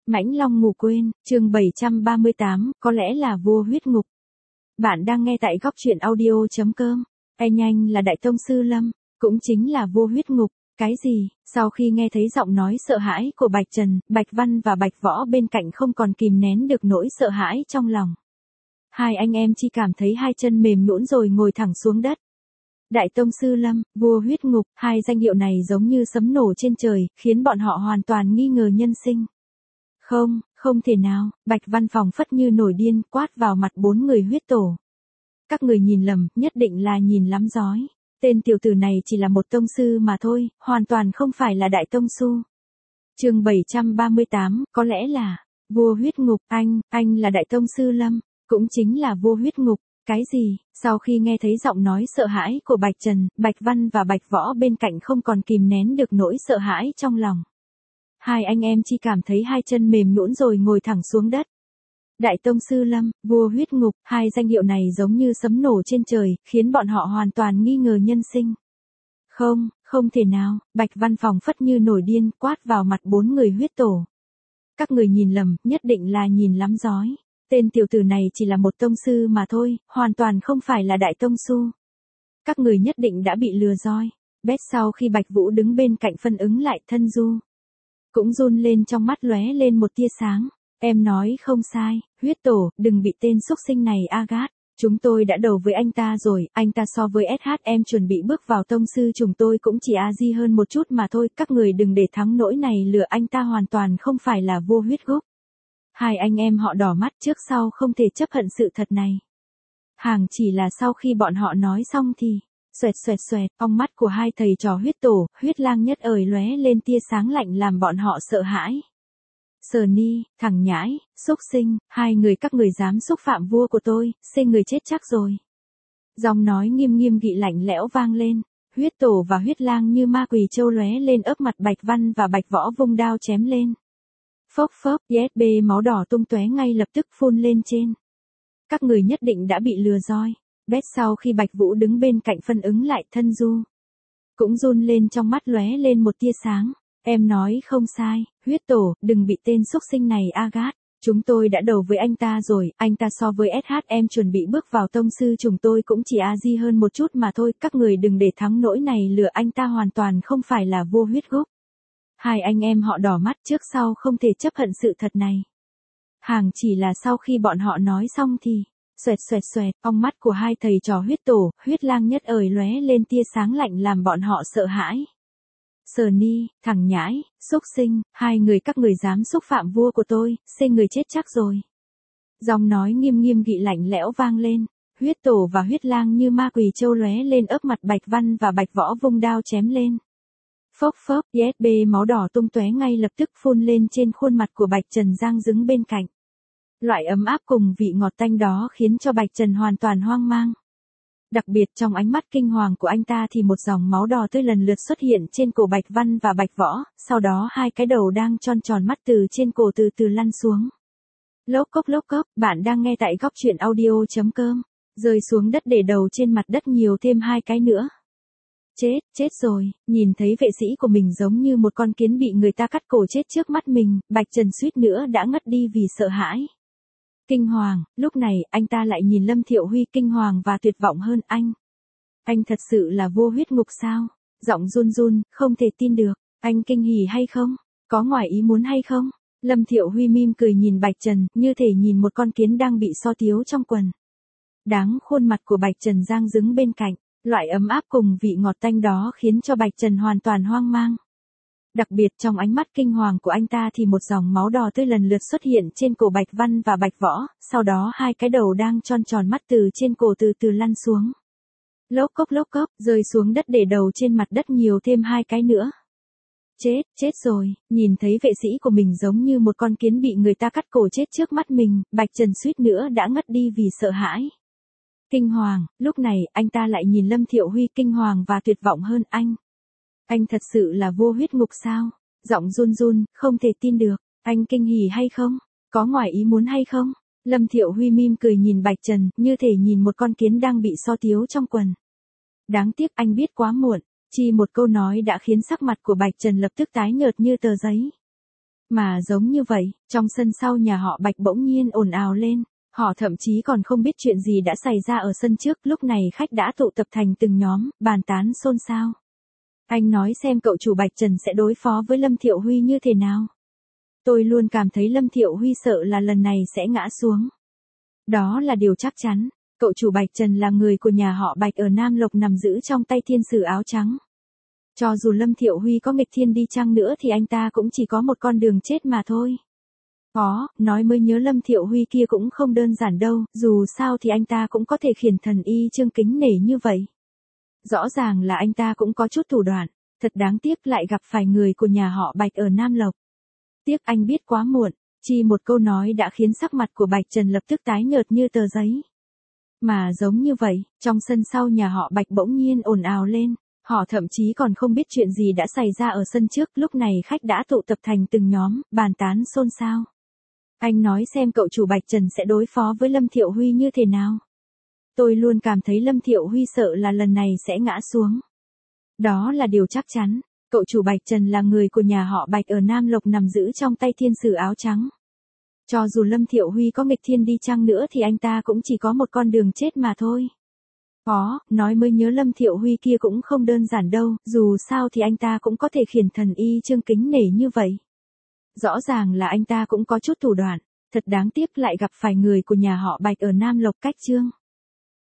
Mãnh Long ngủ quên, chương 738, có lẽ là vua huyết ngục. Bạn đang nghe tại góc truyện audio.com. Nhanh là Đại Tông Sư Lâm, cũng chính là vua huyết ngục. Cái gì? Sau khi nghe thấy giọng nói sợ hãi của Bạch Trần, Bạch Văn và Bạch Võ bên cạnh không còn kìm nén được nỗi sợ hãi trong lòng. Hai anh em chỉ cảm thấy hai chân mềm nhũn rồi ngồi thẳng xuống đất. Đại Tông Sư Lâm, vua huyết ngục, hai danh hiệu này giống như sấm nổ trên trời, khiến bọn họ hoàn toàn nghi ngờ nhân sinh. Không thể nào, Bạch Văn phảng phất như nổi điên, quát vào mặt bốn người huyết tổ. Các người nhìn lầm, nhất định là nhìn lắm rói. Tên tiểu tử này chỉ là một tông sư mà thôi, hoàn toàn không phải là đại tông sư. Chương 738, có lẽ là vua huyết ngục, anh là Đại Tông Sư Lâm, cũng chính là vua huyết ngục. Cái gì? Sau khi nghe thấy giọng nói sợ hãi của Bạch Trần, Bạch Văn và Bạch Võ bên cạnh không còn kìm nén được nỗi sợ hãi trong lòng. Hai anh em chỉ cảm thấy hai chân mềm nhũn rồi ngồi thẳng xuống đất. Đại Tông Sư Lâm, vua huyết ngục, hai danh hiệu này giống như sấm nổ trên trời, khiến bọn họ hoàn toàn nghi ngờ nhân sinh. Không thể nào, Bạch Văn phảng phất như nổi điên, quát vào mặt bốn người huyết tổ. Các người nhìn lầm, nhất định là nhìn lắm rói. Tên tiểu tử này chỉ là một tông sư mà thôi, hoàn toàn không phải là đại tông sư. Các người nhất định đã bị lừa rồi. Bét sau khi Bạch Vũ đứng bên cạnh phân ứng lại, thân du cũng run lên, trong mắt lóe lên một tia sáng. Em nói không sai, huyết tổ, đừng bị tên xúc sinh này gát. Chúng tôi đã đầu với anh ta rồi, anh ta so với SHM chuẩn bị bước vào tông sư chúng tôi cũng chỉ di hơn một chút mà thôi. Các người đừng để thắng nỗi này lừa anh ta, hoàn toàn không phải là vua huyết ngục. Hai anh em họ đỏ mắt, trước sau không thể chấp nhận sự thật này. Hàng chỉ là sau khi bọn họ nói xong thì xoẹt, ong mắt của hai thầy trò huyết tổ, huyết lang nhất ời lóe lên tia sáng lạnh làm bọn họ sợ hãi. Sờ ni, thằng nhãi, xúc sinh, hai người các người dám xúc phạm vua của tôi, xê người chết chắc rồi. Giọng nói nghiêm nghị lạnh lẽo vang lên, huyết tổ và huyết lang như ma quỷ trâu lóe lên ấp mặt Bạch Văn và Bạch Võ, vung đao chém lên. Phốc, USB máu đỏ tung tóe ngay lập tức phun lên trên. Các người nhất định đã bị lừa rồi. Bét sau khi Bạch Vũ đứng bên cạnh phân ứng lại, thân du cũng run lên, trong mắt lóe lên một tia sáng. Em nói không sai, huyết tổ, đừng bị tên xúc sinh này gát. Chúng tôi đã đầu với anh ta rồi, anh ta so với SHM chuẩn bị bước vào tông sư chúng tôi cũng chỉ di hơn một chút mà thôi. Các người đừng để thắng nỗi này lừa anh ta, hoàn toàn không phải là vua huyết ngục. Hai anh em họ đỏ mắt, trước sau không thể chấp nhận sự thật này. Hàng chỉ là sau khi bọn họ nói xong thì xoẹt, ong mắt của hai thầy trò huyết tổ, huyết lang nhất ời lóe lên tia sáng lạnh làm bọn họ sợ hãi. Sờ ni, thằng nhãi, xúc sinh, hai người các người dám xúc phạm vua của tôi, xê người chết chắc rồi. Giọng nói nghiêm nghị lạnh lẽo vang lên, huyết tổ và huyết lang như ma quỷ trâu lóe lên ấp mặt Bạch Văn và Bạch Võ, vung đao chém lên. Phốc, USB máu đỏ tung tóe ngay lập tức phun lên trên khuôn mặt của Bạch Trần Giang đứng bên cạnh. Loại ấm áp cùng vị ngọt tanh đó khiến cho Bạch Trần hoàn toàn hoang mang. Đặc biệt trong ánh mắt kinh hoàng của anh ta thì một dòng máu đỏ tươi lần lượt xuất hiện trên cổ Bạch Văn và Bạch Võ, sau đó hai cái đầu đang tròn mắt từ trên cổ từ từ lăn xuống. Lốc cốc, bạn đang nghe tại góc truyện audio.com. Rơi xuống đất để đầu trên mặt đất nhiều thêm hai cái nữa. Chết rồi, nhìn thấy vệ sĩ của mình giống như một con kiến bị người ta cắt cổ chết trước mắt mình, Bạch Trần suýt nữa đã ngất đi vì sợ hãi. Kinh hoàng, lúc này anh ta lại nhìn Lâm Thiệu Huy, kinh hoàng và tuyệt vọng hơn. Anh thật sự là vua huyết ngục sao? Giọng run, không thể tin được. Anh kinh hỉ hay không? Có ngoài ý muốn hay không? Lâm Thiệu Huy mỉm cười nhìn Bạch Trần, như thể nhìn một con kiến đang bị so tiếu trong quần. Đáng khuôn mặt của Bạch Trần Giang đứng bên cạnh, loại ấm áp cùng vị ngọt tanh đó khiến cho Bạch Trần hoàn toàn hoang mang. Đặc biệt trong ánh mắt kinh hoàng của anh ta thì một dòng máu đỏ tươi lần lượt xuất hiện trên cổ Bạch Văn và Bạch Võ, sau đó hai cái đầu đang tròn mắt từ trên cổ từ từ lăn xuống. Lốc cốc, rơi xuống đất để đầu trên mặt đất nhiều thêm hai cái nữa. Chết rồi, nhìn thấy vệ sĩ của mình giống như một con kiến bị người ta cắt cổ chết trước mắt mình, Bạch Trần suýt nữa đã ngất đi vì sợ hãi. Kinh hoàng, lúc này anh ta lại nhìn Lâm Thiệu Huy, kinh hoàng và tuyệt vọng hơn. Anh thật sự là vua huyết ngục sao? Giọng run, không thể tin được. Anh kinh hỉ hay không? Có ngoài ý muốn hay không? Lâm Thiệu Huy mỉm cười nhìn Bạch Trần, như thể nhìn một con kiến đang bị so tiếu trong quần. Đáng tiếc anh biết quá muộn, chỉ một câu nói đã khiến sắc mặt của Bạch Trần lập tức tái nhợt như tờ giấy. Mà giống như vậy, trong sân sau nhà họ Bạch bỗng nhiên ồn ào lên. Họ thậm chí còn không biết chuyện gì đã xảy ra ở sân trước, lúc này khách đã tụ tập thành từng nhóm, bàn tán xôn xao. Anh nói xem cậu chủ Bạch Trần sẽ đối phó với Lâm Thiệu Huy như thế nào. Tôi luôn cảm thấy Lâm Thiệu Huy sợ là lần này sẽ ngã xuống. Đó là điều chắc chắn. Cậu chủ Bạch Trần là người của nhà họ Bạch ở Nam Lộc nằm giữ trong tay thiên sử áo trắng. Cho dù Lâm Thiệu Huy có nghịch thiên đi chăng nữa thì anh ta cũng chỉ có một con đường chết mà thôi. Nói mới nhớ Lâm Thiệu Huy kia cũng không đơn giản đâu, dù sao thì anh ta cũng có thể khiển thần y chương kính nể như vậy. Rõ ràng là anh ta cũng có chút thủ đoạn, thật đáng tiếc lại gặp phải người của nhà họ Bạch ở Nam Lộc. Tiếc anh biết quá muộn, chỉ một câu nói đã khiến sắc mặt của Bạch Trần lập tức tái nhợt như tờ giấy. Mà giống như vậy, trong sân sau nhà họ Bạch bỗng nhiên ồn ào lên. Họ thậm chí còn không biết chuyện gì đã xảy ra ở sân trước, lúc này khách đã tụ tập thành từng nhóm, bàn tán xôn xao. Anh nói xem cậu chủ Bạch Trần sẽ đối phó với Lâm Thiệu Huy như thế nào. Tôi luôn cảm thấy Lâm Thiệu Huy sợ là lần này sẽ ngã xuống. Đó là điều chắc chắn. Cậu chủ Bạch Trần là người của nhà họ Bạch ở Nam Lộc nằm giữ trong tay thiên sử áo trắng. Cho dù Lâm Thiệu Huy có nghịch thiên đi chăng nữa thì anh ta cũng chỉ có một con đường chết mà thôi. Nói mới nhớ Lâm Thiệu Huy kia cũng không đơn giản đâu, dù sao thì anh ta cũng có thể khiển thần y chương kính nể như vậy. Rõ ràng là anh ta cũng có chút thủ đoạn, thật đáng tiếc lại gặp phải người của nhà họ Bạch ở Nam Lộc cách chương.